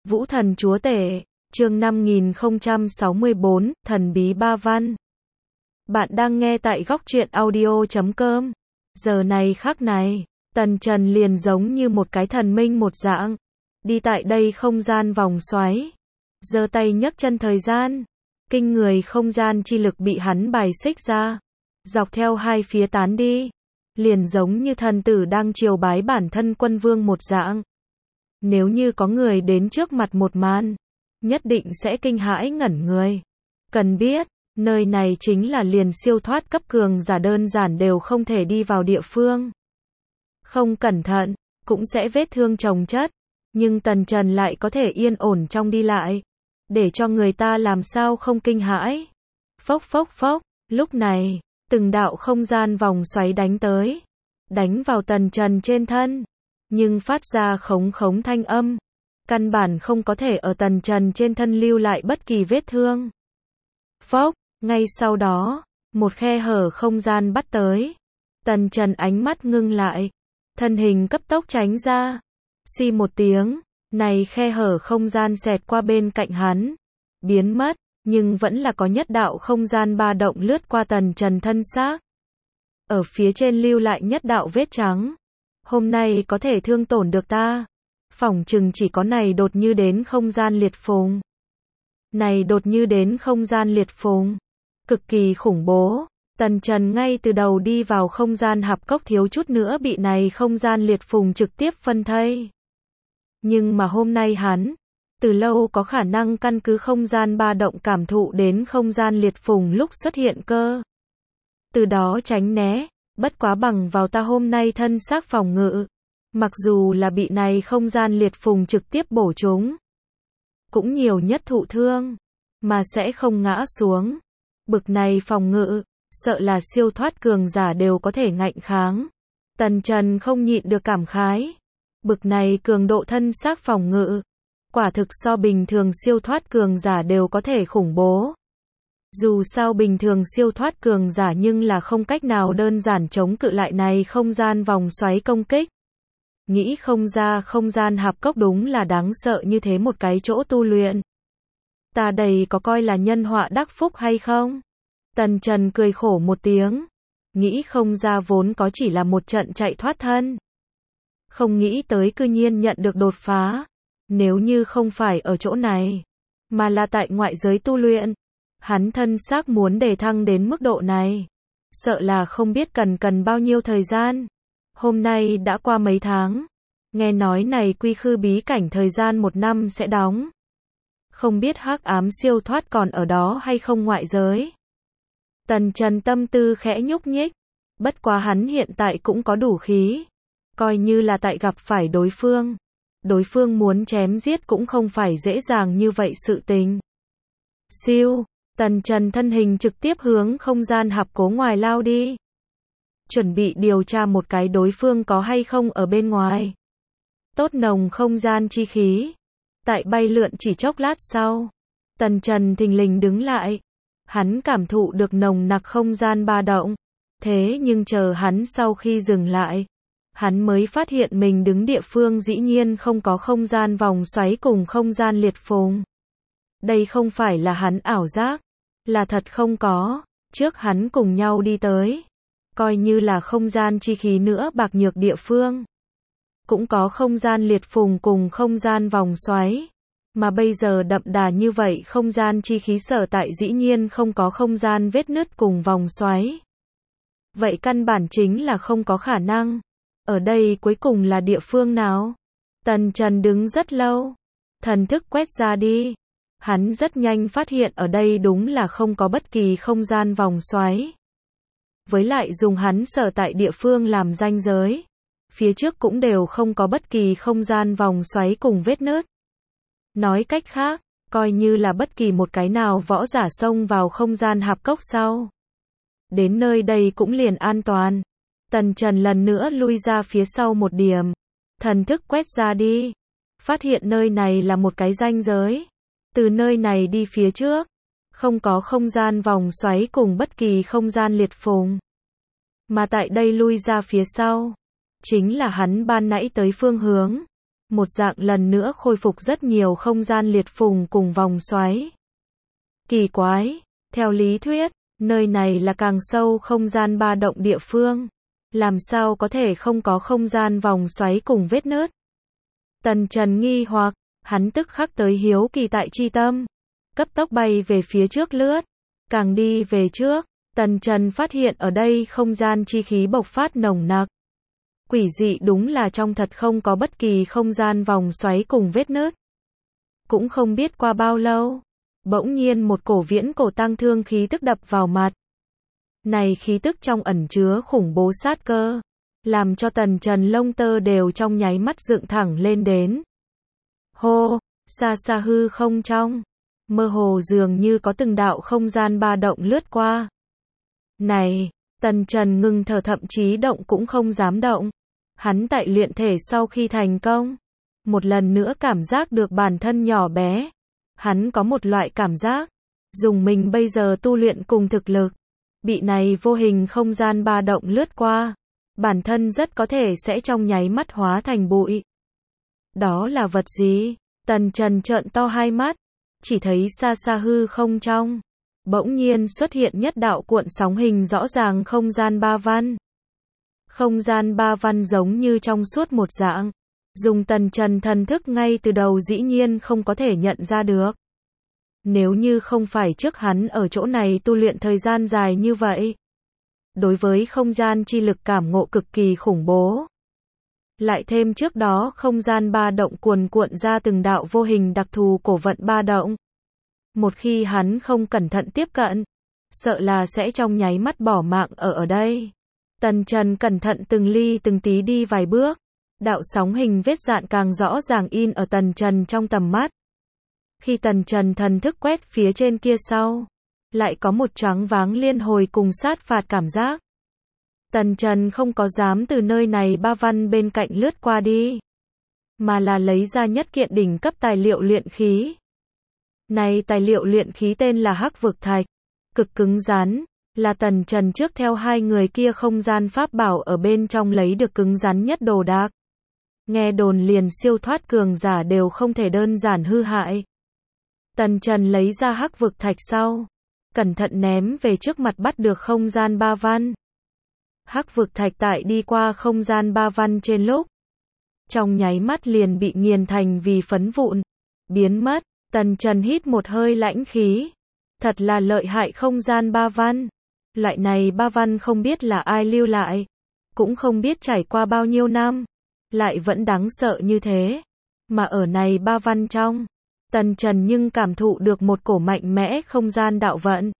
Vũ Thần Chúa Tể, chương 5064, Thần Bí Ba Văn. Bạn đang nghe tại góc truyện audio.com. Giờ này khắc này, Tần Trần liền giống như một cái thần minh một dạng. Đi tại đây không gian vòng xoáy. Giơ tay nhấc chân thời gian. Kinh người không gian chi lực bị hắn bài xích ra. Dọc theo hai phía tán đi. Liền giống như thần tử đang triều bái bản thân quân vương một dạng. Nếu như có người đến trước mặt một màn, nhất định sẽ kinh hãi ngẩn người. Cần biết, nơi này chính là liền siêu thoát cấp cường giả đơn giản đều không thể đi vào địa phương. Không cẩn thận, cũng sẽ vết thương chồng chất. Nhưng Tần Trần lại có thể yên ổn trong đi lại. Để cho người ta làm sao không kinh hãi. Phốc phốc phốc, lúc này, từng đạo không gian vòng xoáy đánh tới. Đánh vào Tần Trần trên thân. Nhưng phát ra khống khống thanh âm. Căn bản không có thể ở Tần Trần trên thân lưu lại bất kỳ vết thương. Phốc, ngay sau đó, một khe hở không gian bắt tới. Tần Trần ánh mắt ngưng lại. Thân hình cấp tốc tránh ra. Xì một tiếng, này khe hở không gian xẹt qua bên cạnh hắn. Biến mất, nhưng vẫn là có nhất đạo không gian ba động lướt qua Tần Trần thân xác. Ở phía trên lưu lại nhất đạo vết trắng. Hôm nay có thể thương tổn được ta. Phỏng chừng chỉ có này đột như đến không gian liệt phùng. Này đột như đến không gian liệt phùng. Cực kỳ khủng bố. Tần Trần ngay từ đầu đi vào không gian hạp cốc thiếu chút nữa bị này không gian liệt phùng trực tiếp phân thây. Nhưng mà hôm nay hắn, từ lâu có khả năng căn cứ không gian ba động cảm thụ đến không gian liệt phùng lúc xuất hiện cơ. Từ đó tránh né. Bất quá bằng vào ta hôm nay thân xác phòng ngự. Mặc dù là bị này không gian liệt phùng trực tiếp bổ trúng. Cũng nhiều nhất thụ thương. Mà sẽ không ngã xuống. Bực này phòng ngự. Sợ là siêu thoát cường giả đều có thể ngạnh kháng. Tần Trần không nhịn được cảm khái. Bực này cường độ thân xác phòng ngự. Quả thực so bình thường siêu thoát cường giả đều có thể khủng bố. Dù sao bình thường siêu thoát cường giả nhưng là không cách nào đơn giản chống cự lại này không gian vòng xoáy công kích. Nghĩ không ra không gian hạp cốc đúng là đáng sợ như thế một cái chỗ tu luyện. Ta đây có coi là nhân họa đắc phúc hay không? Tần Trần cười khổ một tiếng. Nghĩ không ra vốn có chỉ là một trận chạy thoát thân. Không nghĩ tới cư nhiên nhận được đột phá. Nếu như không phải ở chỗ này, mà là tại ngoại giới tu luyện. Hắn thân xác muốn đề thăng đến mức độ này. Sợ là không biết cần bao nhiêu thời gian. Hôm nay đã qua mấy tháng. Nghe nói này quy khư bí cảnh thời gian 1 năm sẽ đóng. Không biết hắc ám siêu thoát còn ở đó hay không ngoại giới. Tần Trần tâm tư khẽ nhúc nhích. Bất quá hắn hiện tại cũng có đủ khí. Coi như là tại gặp phải đối phương. Đối phương muốn chém giết cũng không phải dễ dàng như vậy sự tình. Siêu. Tần Trần thân hình trực tiếp hướng không gian hạp cố ngoài lao đi. Chuẩn bị điều tra một cái đối phương có hay không ở bên ngoài. Tốt nồng không gian chi khí. Tại bay lượn chỉ chốc lát sau. Tần Trần thình lình đứng lại. Hắn cảm thụ được nồng nặc không gian ba động. Thế nhưng chờ hắn sau khi dừng lại. Hắn mới phát hiện mình đứng địa phương dĩ nhiên không có không gian vòng xoáy cùng không gian liệt phùng. Đây không phải là hắn ảo giác. Là thật không có. Trước hắn cùng nhau đi tới. Coi như là không gian chi khí nữa bạc nhược địa phương. Cũng có không gian liệt phùng cùng không gian vòng xoáy. Mà bây giờ đậm đà như vậy không gian chi khí sở tại dĩ nhiên không có không gian vết nứt cùng vòng xoáy. Vậy căn bản chính là không có khả năng. Ở đây cuối cùng là địa phương nào? Tần Trần đứng rất lâu. Thần thức quét ra đi. Hắn rất nhanh phát hiện ở đây đúng là không có bất kỳ không gian vòng xoáy. Với lại dùng hắn sở tại địa phương làm ranh giới. Phía trước cũng đều không có bất kỳ không gian vòng xoáy cùng vết nứt. Nói cách khác, coi như là bất kỳ một cái nào võ giả xông vào không gian hạp cốc sau. Đến nơi đây cũng liền an toàn. Tần Trần lần nữa lui ra phía sau một điểm. Thần thức quét ra đi. Phát hiện nơi này là một cái ranh giới. Từ nơi này đi phía trước. Không có không gian vòng xoáy cùng bất kỳ không gian liệt phùng. Mà tại đây lui ra phía sau. Chính là hắn ban nãy tới phương hướng. một dạng lần nữa khôi phục rất nhiều không gian liệt phùng cùng vòng xoáy. Kỳ quái, theo lý thuyết, nơi này là càng sâu không gian ba động địa phương. Làm sao có thể không có không gian vòng xoáy cùng vết nứt? Tần Trần nghi hoặc, hắn tức khắc tới hiếu kỳ tại chi tâm. Cấp tốc bay về phía trước lướt. Càng đi về trước, Tần Trần phát hiện ở đây không gian chi khí bộc phát nồng nặc. Quỷ dị đúng là trong thật không có bất kỳ không gian vòng xoáy cùng vết nứt. Cũng không biết qua bao lâu, bỗng nhiên một cổ viễn cổ tang thương khí tức đập vào mặt. Này khí tức trong ẩn chứa khủng bố sát cơ, làm cho Tần Trần lông tơ đều trong nháy mắt dựng thẳng lên đến. Hô, xa xa hư không trong, mơ hồ dường như có từng đạo không gian ba động lướt qua. Này, Tần Trần ngừng thở, thậm chí động cũng không dám động. Hắn tại luyện thể sau khi thành công, một lần nữa cảm giác được bản thân nhỏ bé. Hắn có một loại cảm giác, dùng mình bây giờ tu luyện cùng thực lực, bị này vô hình không gian ba động lướt qua, bản thân rất có thể sẽ trong nháy mắt hóa thành bụi. Đó là vật gì? Tần Trần trợn to hai mắt, chỉ thấy xa xa hư không trong, bỗng nhiên xuất hiện nhất đạo cuộn sóng hình rõ ràng không gian ba văn. Không gian ba văn giống như trong suốt một dạng, dùng Tần Trần thần thức ngay từ đầu dĩ nhiên không có thể nhận ra được. Nếu như không phải trước hắn ở chỗ này tu luyện thời gian dài như vậy, đối với không gian chi lực cảm ngộ cực kỳ khủng bố. Lại thêm trước đó không gian ba động cuồn cuộn ra từng đạo vô hình đặc thù cổ vận ba động. Một khi hắn không cẩn thận tiếp cận, sợ là sẽ trong nháy mắt bỏ mạng ở đây. Tần Trần cẩn thận từng ly từng tí đi vài bước, đạo sóng hình vết dạn càng rõ ràng in ở Tần Trần trong tầm mắt. Khi Tần Trần thần thức quét phía trên kia sau, lại có một choáng váng liên hồi cùng sát phạt cảm giác. Tần Trần không có dám từ nơi này ba văn bên cạnh lướt qua đi, mà là lấy ra nhất kiện đỉnh cấp tài liệu luyện khí. Này tài liệu luyện khí tên là Hắc Vực Thạch, cực cứng rắn, là Tần Trần trước theo hai người kia không gian pháp bảo ở bên trong lấy được cứng rắn nhất đồ đạc. Nghe đồn liền siêu thoát cường giả đều không thể đơn giản hư hại. Tần Trần lấy ra Hắc Vực Thạch sau, cẩn thận ném về trước mặt bắt được không gian ba văn. Hắc Vực Thạch tại đi qua không gian ba văn trên lúc, trong nháy mắt liền bị nghiền thành vì phấn vụn, biến mất. Tần Trần hít một hơi lãnh khí. Thật là lợi hại không gian ba văn. Loại này ba văn không biết là ai lưu lại, cũng không biết trải qua bao nhiêu năm, lại vẫn đáng sợ như thế. Mà ở này ba văn trong, Tần Trần nhưng cảm thụ được một cổ mạnh mẽ không gian đạo vận.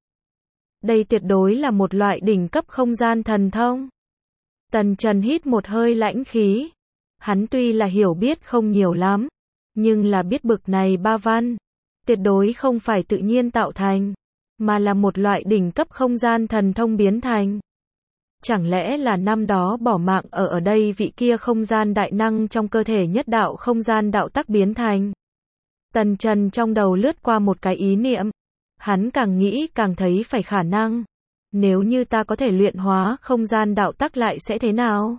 Đây tuyệt đối là một loại đỉnh cấp không gian thần thông. Tần Trần hít một hơi lãnh khí. Hắn tuy là hiểu biết không nhiều lắm, nhưng là biết bực này ba văn, tuyệt đối không phải tự nhiên tạo thành, mà là một loại đỉnh cấp không gian thần thông biến thành. Chẳng lẽ là năm đó bỏ mạng ở đây vị kia không gian đại năng trong cơ thể nhất đạo không gian đạo tắc biến thành? Tần Trần trong đầu lướt qua một cái ý niệm. Hắn càng nghĩ càng thấy phải khả năng. Nếu như ta có thể luyện hóa không gian đạo tắc lại sẽ thế nào?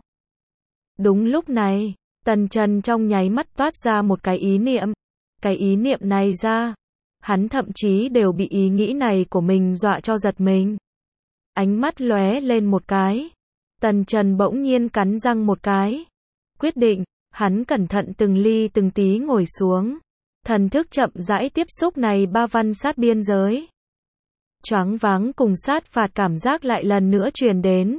Đúng lúc này, Tần Trần trong nháy mắt toát ra một cái ý niệm. Cái ý niệm này ra, hắn thậm chí đều bị ý nghĩ này của mình dọa cho giật mình. Ánh mắt lóe lên một cái. Tần Trần bỗng nhiên cắn răng một cái. Quyết định, hắn cẩn thận từng ly từng tí ngồi xuống. Thần thức chậm rãi tiếp xúc này ba văn sát biên giới. Choáng váng cùng sát phạt cảm giác lại lần nữa truyền đến.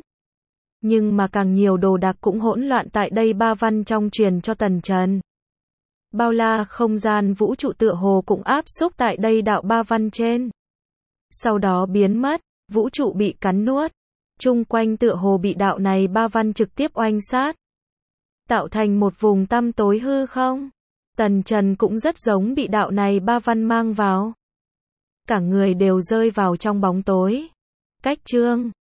Nhưng mà càng nhiều đồ đạc cũng hỗn loạn tại đây ba văn trong truyền cho Tần Trần. Bao la không gian vũ trụ tựa hồ cũng áp xúc tại đây đạo ba văn trên. Sau đó biến mất, vũ trụ bị cắn nuốt. Chung quanh tựa hồ bị đạo này ba văn trực tiếp oanh sát. Tạo thành một vùng tăm tối hư không. Tần Trần cũng rất giống bị đạo này ba văn mang vào. Cả người đều rơi vào trong bóng tối. Cách chương